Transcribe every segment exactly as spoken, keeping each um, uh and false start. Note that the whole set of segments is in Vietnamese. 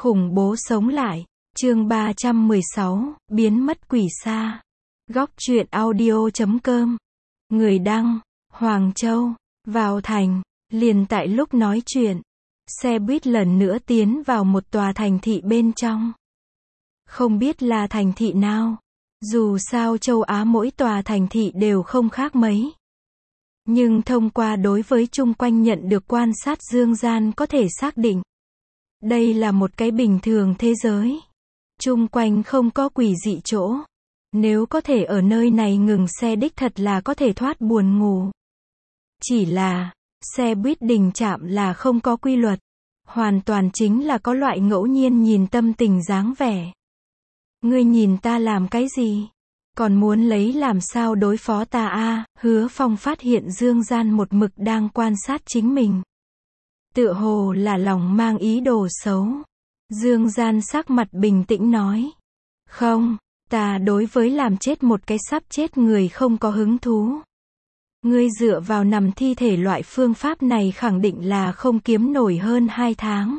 Khủng bố sống lại. Chương ba trăm mười sáu, biến mất quỷ xa. Góc truyện audio chấm com. Người đăng, Hoàng Châu. Vào thành, liền tại lúc nói chuyện, xe buýt lần nữa tiến vào một tòa thành thị bên trong. Không biết là thành thị nào. Dù sao châu Á mỗi tòa thành thị đều không khác mấy. Nhưng thông qua đối với chung quanh nhận được quan sát Dương Gian có thể xác định. Đây là một cái bình thường thế giới. Chung quanh không có quỷ dị chỗ. Nếu có thể ở nơi này ngừng xe đích thật là có thể thoát buồn ngủ. Chỉ là, xe buýt đình trạm là không có quy luật. Hoàn toàn chính là có loại ngẫu nhiên nhìn tâm tình dáng vẻ. Ngươi nhìn ta làm cái gì? Còn muốn lấy làm sao đối phó ta a? Hứa Phong phát hiện Dương Gian một mực đang quan sát chính mình. Tựa hồ là lòng mang ý đồ xấu. Dương Gian sắc mặt bình tĩnh nói. Không, ta đối với làm chết một cái sắp chết người không có hứng thú. Ngươi dựa vào nằm thi thể loại phương pháp này khẳng định là không kiếm nổi hơn hai tháng.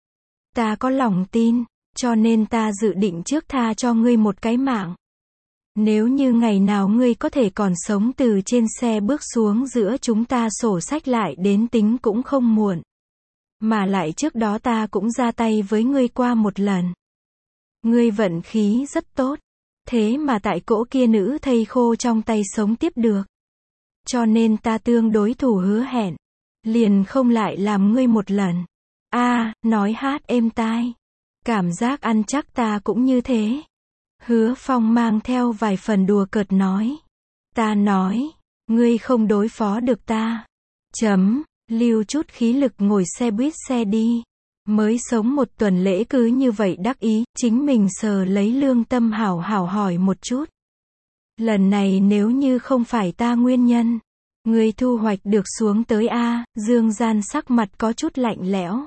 Ta có lòng tin, cho nên ta dự định trước tha cho ngươi một cái mạng. Nếu như ngày nào ngươi có thể còn sống từ trên xe bước xuống giữa chúng ta sổ sách lại đến tính cũng không muộn. Mà lại trước đó ta cũng ra tay với ngươi qua một lần. Ngươi vận khí rất tốt. Thế mà tại cỗ kia nữ thây khô trong tay sống tiếp được. Cho nên ta tương đối thủ hứa hẹn. Liền không lại làm ngươi một lần. A, nói hát êm tai. Cảm giác ăn chắc ta cũng như thế. Hứa Phong mang theo vài phần đùa cợt nói. Ta nói, ngươi không đối phó được ta. Chấm, lưu chút khí lực ngồi xe buýt xe đi. Mới sống một tuần lễ cứ như vậy đắc ý, chính mình sờ lấy lương tâm hảo hảo hỏi một chút. Lần này nếu như không phải ta nguyên nhân, ngươi thu hoạch được xuống tới A, Dương Gian sắc mặt có chút lạnh lẽo.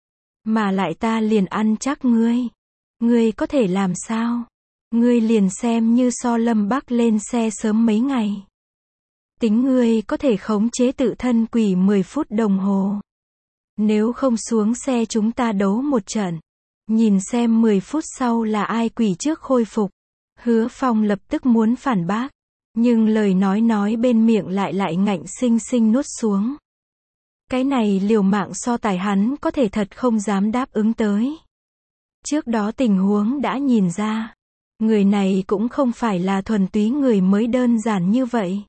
Mà lại ta liền ăn chắc ngươi. Ngươi có thể làm sao? Ngươi liền xem như so Lâm Bắc lên xe sớm mấy ngày. Tính ngươi có thể khống chế tự thân quỷ mười phút đồng hồ. Nếu không xuống xe chúng ta đấu một trận. Nhìn xem mười phút sau là ai quỷ trước khôi phục. Hứa Phong lập tức muốn phản bác. Nhưng lời nói nói bên miệng lại lại ngạnh sinh sinh nuốt xuống. Cái này liều mạng so tài hắn có thể thật không dám đáp ứng tới. Trước đó tình huống đã nhìn ra. Người này cũng không phải là thuần túy người mới đơn giản như vậy.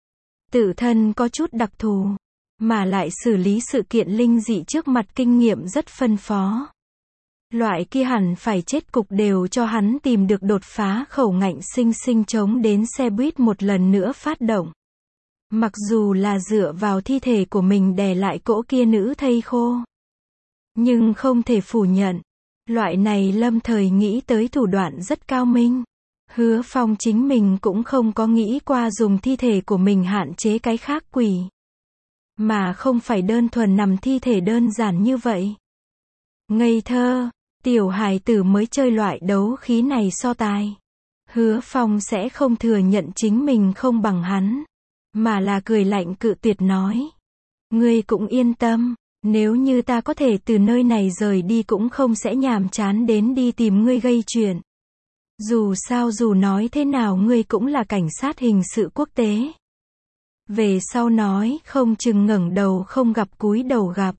Tự thân có chút đặc thù. Mà lại xử lý sự kiện linh dị trước mặt kinh nghiệm rất phân phó. Loại kia hẳn phải chết cục đều cho hắn tìm được đột phá khẩu ngạnh sinh sinh chống đến xe buýt một lần nữa phát động. Mặc dù là dựa vào thi thể của mình đè lại cỗ kia nữ thây khô. Nhưng không thể phủ nhận. Loại này lâm thời nghĩ tới thủ đoạn rất cao minh. Hứa Phong chính mình cũng không có nghĩ qua dùng thi thể của mình hạn chế cái khác quỷ. Mà không phải đơn thuần nằm thi thể đơn giản như vậy. Ngây thơ, tiểu hài tử mới chơi loại đấu khí này so tài. Hứa Phong sẽ không thừa nhận chính mình không bằng hắn. Mà là cười lạnh cự tuyệt nói. Ngươi cũng yên tâm, nếu như ta có thể từ nơi này rời đi cũng không sẽ nhàm chán đến đi tìm ngươi gây chuyện. Dù sao dù nói thế nào ngươi cũng là cảnh sát hình sự quốc tế. Về sau nói không chừng ngẩng đầu không gặp cúi đầu gặp.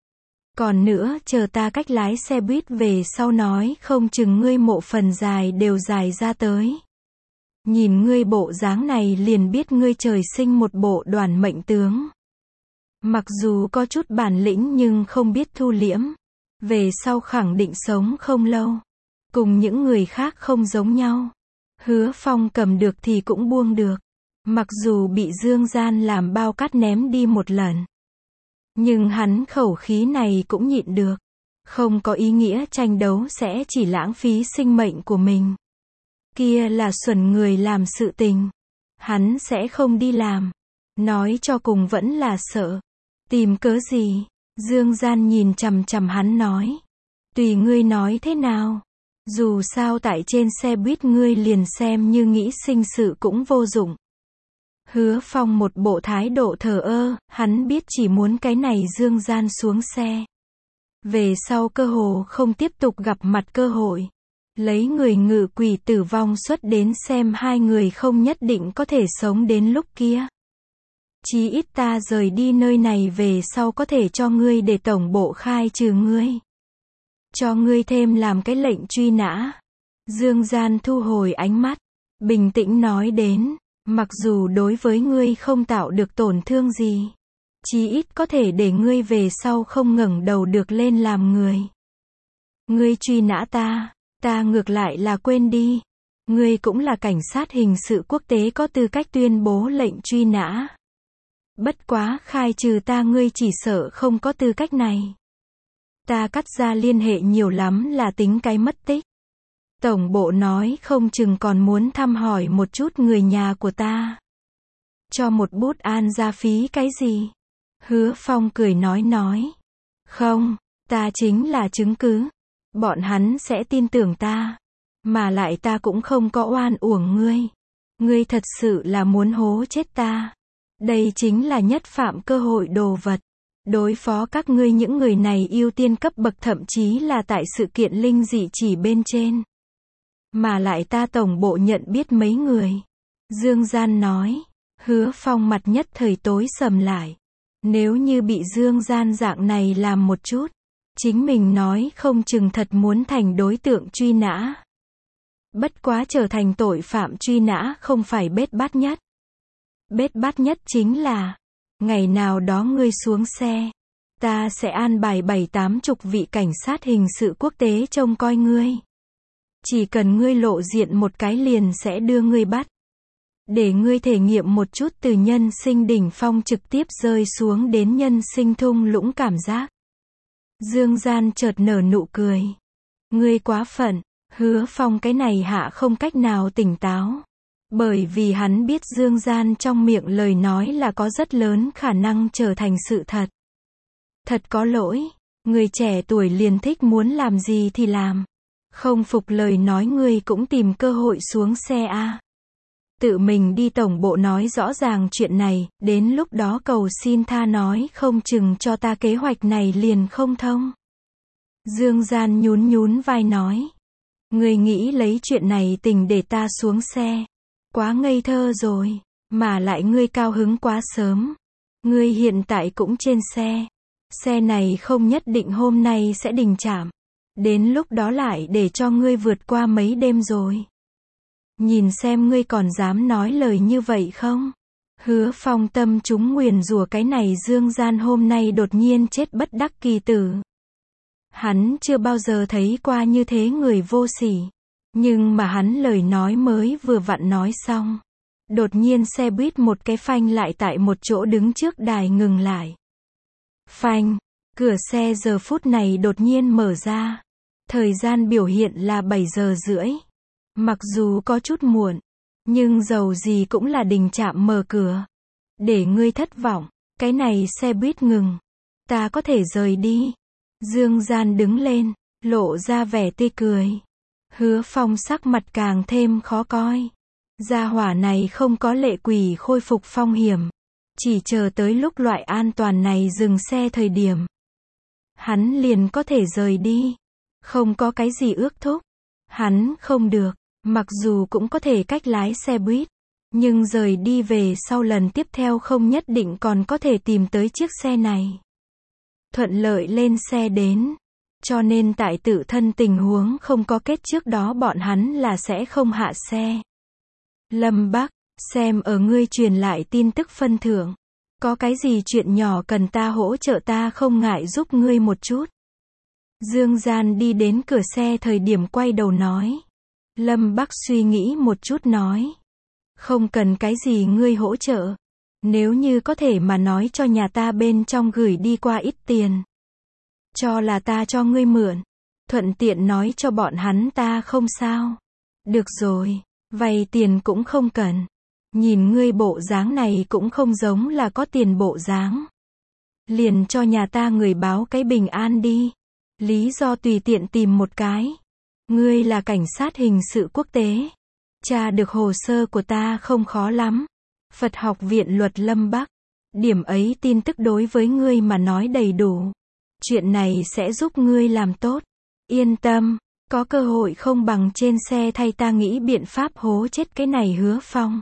Còn nữa chờ ta cách lái xe buýt về sau nói không chừng ngươi mộ phần dài đều dài ra tới. Nhìn ngươi bộ dáng này liền biết ngươi trời sinh một bộ đoàn mệnh tướng. Mặc dù có chút bản lĩnh nhưng không biết thu liễm. Về sau khẳng định sống không lâu. Cùng những người khác không giống nhau. Hứa Phong cầm được thì cũng buông được. Mặc dù bị Dương Gian làm bao cát ném đi một lần. Nhưng hắn khẩu khí này cũng nhịn được. Không có ý nghĩa tranh đấu sẽ chỉ lãng phí sinh mệnh của mình. Kia là xuẩn người làm sự tình. Hắn sẽ không đi làm. Nói cho cùng vẫn là sợ. Tìm cớ gì? Dương Gian nhìn chằm chằm hắn nói. Tùy ngươi nói thế nào. Dù sao tại trên xe buýt ngươi liền xem như nghĩ sinh sự cũng vô dụng. Hứa Phong một bộ thái độ thờ ơ, hắn biết chỉ muốn cái này Dương Gian xuống xe. Về sau cơ hồ không tiếp tục gặp mặt cơ hội. Lấy người ngự quỷ tử vong xuất đến xem hai người không nhất định có thể sống đến lúc kia. Chí ít ta rời đi nơi này về sau có thể cho ngươi để tổng bộ khai trừ ngươi. Cho ngươi thêm làm cái lệnh truy nã. Dương Gian thu hồi ánh mắt, bình tĩnh nói đến, mặc dù đối với ngươi không tạo được tổn thương gì, chí ít có thể để ngươi về sau không ngẩng đầu được lên làm người. Ngươi truy nã ta, ta ngược lại là quên đi. Ngươi cũng là cảnh sát hình sự quốc tế có tư cách tuyên bố lệnh truy nã. Bất quá khai trừ ta ngươi chỉ sợ không có tư cách này. Ta cắt ra liên hệ nhiều lắm là tính cái mất tích. Tổng bộ nói không chừng còn muốn thăm hỏi một chút người nhà của ta. Cho một bút an gia phí cái gì? Hứa Phong cười nói nói. Không, ta chính là chứng cứ. Bọn hắn sẽ tin tưởng ta. Mà lại ta cũng không có oan uổng ngươi. Ngươi thật sự là muốn hố chết ta. Đây chính là nhất phạm cơ hội đồ vật. Đối phó các ngươi những người này ưu tiên cấp bậc thậm chí là tại sự kiện linh dị chỉ bên trên. Mà lại ta tổng bộ nhận biết mấy người. Dương Gian nói. Hứa Phong mặt nhất thời tối sầm lại. Nếu như bị Dương Gian dạng này làm một chút. Chính mình nói không chừng thật muốn thành đối tượng truy nã. Bất quá trở thành tội phạm truy nã không phải bết bát nhất. Bết bát nhất chính là, ngày nào đó ngươi xuống xe, ta sẽ an bài bảy tám chục vị cảnh sát hình sự quốc tế trông coi ngươi. Chỉ cần ngươi lộ diện một cái liền sẽ đưa ngươi bắt. Để ngươi thể nghiệm một chút từ nhân sinh đỉnh phong trực tiếp rơi xuống đến nhân sinh thung lũng cảm giác. Dương Gian chợt nở nụ cười. Ngươi quá phận, Hứa Phong cái này hạ không cách nào tỉnh táo. Bởi vì hắn biết Dương Gian trong miệng lời nói là có rất lớn khả năng trở thành sự thật. Thật có lỗi, người trẻ tuổi liền thích muốn làm gì thì làm. Không phục lời nói ngươi cũng tìm cơ hội xuống xe a. Tự mình đi tổng bộ nói rõ ràng chuyện này, đến lúc đó cầu xin tha nói không chừng cho ta kế hoạch này liền không thông. Dương Gian nhún nhún vai nói. Ngươi nghĩ lấy chuyện này tình để ta xuống xe. Quá ngây thơ rồi, mà lại ngươi cao hứng quá sớm. Ngươi hiện tại cũng trên xe. Xe này không nhất định hôm nay sẽ đình trạm. Đến lúc đó lại để cho ngươi vượt qua mấy đêm rồi. Nhìn xem ngươi còn dám nói lời như vậy không? Hứa Phong tâm chúng nguyền rủa cái này Dương Gian hôm nay đột nhiên chết bất đắc kỳ tử. Hắn chưa bao giờ thấy qua như thế người vô sỉ. Nhưng mà hắn lời nói mới vừa vặn nói xong. Đột nhiên xe buýt một cái phanh lại tại một chỗ đứng trước đài ngừng lại. Phanh, cửa xe giờ phút này đột nhiên mở ra. Thời gian biểu hiện là bảy giờ rưỡi. Mặc dù có chút muộn, nhưng dầu gì cũng là đình trạm mở cửa. Để ngươi thất vọng, cái này xe buýt ngừng. Ta có thể rời đi. Dương Gian đứng lên, lộ ra vẻ tươi cười. Hứa Phong sắc mặt càng thêm khó coi. Gia hỏa này không có lệ quỷ khôi phục phong hiểm. Chỉ chờ tới lúc loại an toàn này dừng xe thời điểm. Hắn liền có thể rời đi. Không có cái gì ước thúc. Hắn không được. Mặc dù cũng có thể cách lái xe buýt. Nhưng rời đi về sau lần tiếp theo không nhất định còn có thể tìm tới chiếc xe này. Thuận lợi lên xe đến. Cho nên tại tự thân tình huống không có kết trước đó bọn hắn là sẽ không hạ xe. Lâm Bắc, xem ở ngươi truyền lại tin tức phân thưởng. Có cái gì chuyện nhỏ cần ta hỗ trợ ta không ngại giúp ngươi một chút. Dương Gian đi đến cửa xe thời điểm quay đầu nói. Lâm Bắc suy nghĩ một chút nói. Không cần cái gì ngươi hỗ trợ. Nếu như có thể mà nói cho nhà ta bên trong gửi đi qua ít tiền. Cho là ta cho ngươi mượn. Thuận tiện nói cho bọn hắn ta không sao. Được rồi, vay tiền cũng không cần. Nhìn ngươi bộ dáng này cũng không giống là có tiền bộ dáng. Liền cho nhà ta người báo cái bình an đi. Lý do tùy tiện tìm một cái. Ngươi là cảnh sát hình sự quốc tế. Tra được hồ sơ của ta không khó lắm. Phật học viện luật Lâm Bắc. Điểm ấy tin tức đối với ngươi mà nói đầy đủ. Chuyện này sẽ giúp ngươi làm tốt. Yên tâm, có cơ hội không bằng trên xe thay ta nghĩ biện pháp hố chết cái này Hứa Phong.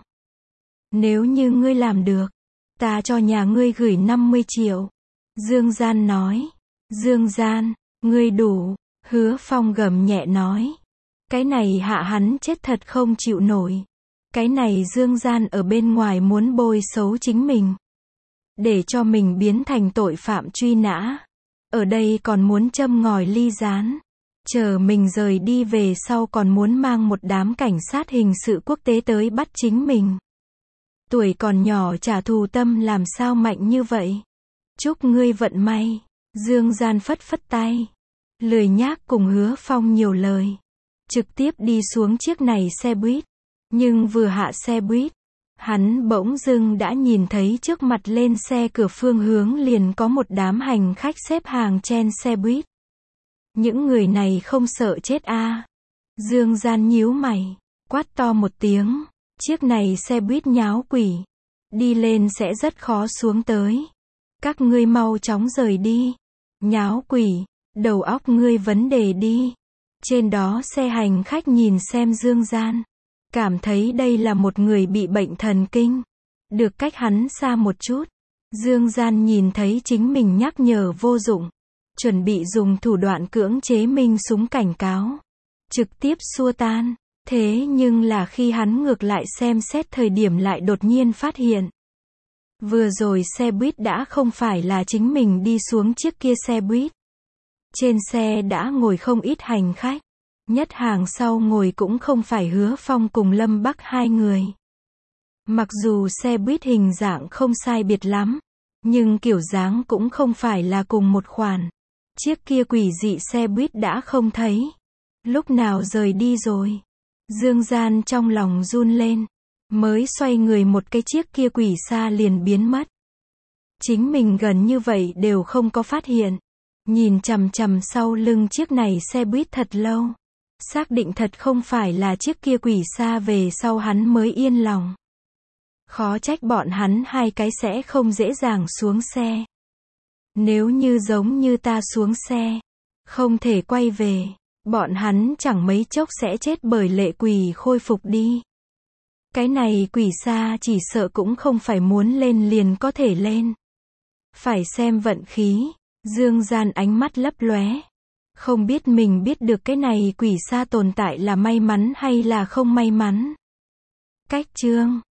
Nếu như ngươi làm được, ta cho nhà ngươi gửi năm mươi triệu. Dương Gian nói. Dương Gian, ngươi đủ. Hứa Phong gầm nhẹ nói. Cái này hạ hắn chết thật không chịu nổi. Cái này Dương Gian ở bên ngoài muốn bôi xấu chính mình. Để cho mình biến thành tội phạm truy nã. Ở đây còn muốn châm ngòi ly gián. Chờ mình rời đi về sau còn muốn mang một đám cảnh sát hình sự quốc tế tới bắt chính mình. Tuổi còn nhỏ trả thù tâm làm sao mạnh như vậy. Chúc ngươi vận may. Dương Gian phất phất tay. Lười nhác cùng Hứa Phong nhiều lời. Trực tiếp đi xuống chiếc này xe buýt. Nhưng vừa hạ xe buýt, hắn bỗng dưng đã nhìn thấy trước mặt lên xe cửa phương hướng liền có một đám hành khách xếp hàng chen xe buýt. Những người này không sợ chết a? À? Dương Gian nhíu mày, quát to một tiếng. Chiếc này xe buýt nháo quỷ. Đi lên sẽ rất khó xuống tới. Các ngươi mau chóng rời đi. Nháo quỷ, đầu óc ngươi vấn đề đi. Trên đó xe hành khách nhìn xem Dương Gian. Cảm thấy đây là một người bị bệnh thần kinh. Được cách hắn xa một chút. Dương Gian nhìn thấy chính mình nhắc nhở vô dụng. Chuẩn bị dùng thủ đoạn cưỡng chế minh súng cảnh cáo. Trực tiếp xua tan. Thế nhưng là khi hắn ngược lại xem xét thời điểm lại đột nhiên phát hiện. Vừa rồi xe buýt đã không phải là chính mình đi xuống chiếc kia xe buýt. Trên xe đã ngồi không ít hành khách. Nhất hàng sau ngồi cũng không phải Hứa Phong cùng Lâm Bắc hai người. Mặc dù xe buýt hình dạng không sai biệt lắm, nhưng kiểu dáng cũng không phải là cùng một khoản. Chiếc kia quỷ dị xe buýt đã không thấy. Lúc nào rời đi rồi? Dương Gian trong lòng run lên. Mới xoay người một cái chiếc kia quỷ xa liền biến mất. Chính mình gần như vậy đều không có phát hiện. Nhìn chằm chằm sau lưng chiếc này xe buýt thật lâu. Xác định thật không phải là chiếc kia quỷ xa về sau hắn mới yên lòng. Khó trách bọn hắn hai cái sẽ không dễ dàng xuống xe. Nếu như giống như ta xuống xe, không thể quay về, bọn hắn chẳng mấy chốc sẽ chết bởi lệ quỷ khôi phục đi. Cái này quỷ xa chỉ sợ cũng không phải muốn lên liền có thể lên. Phải xem vận khí. Dương Gian ánh mắt lấp lóe. Không biết mình biết được cái này quỷ xa tồn tại là may mắn hay là không may mắn. Cách chương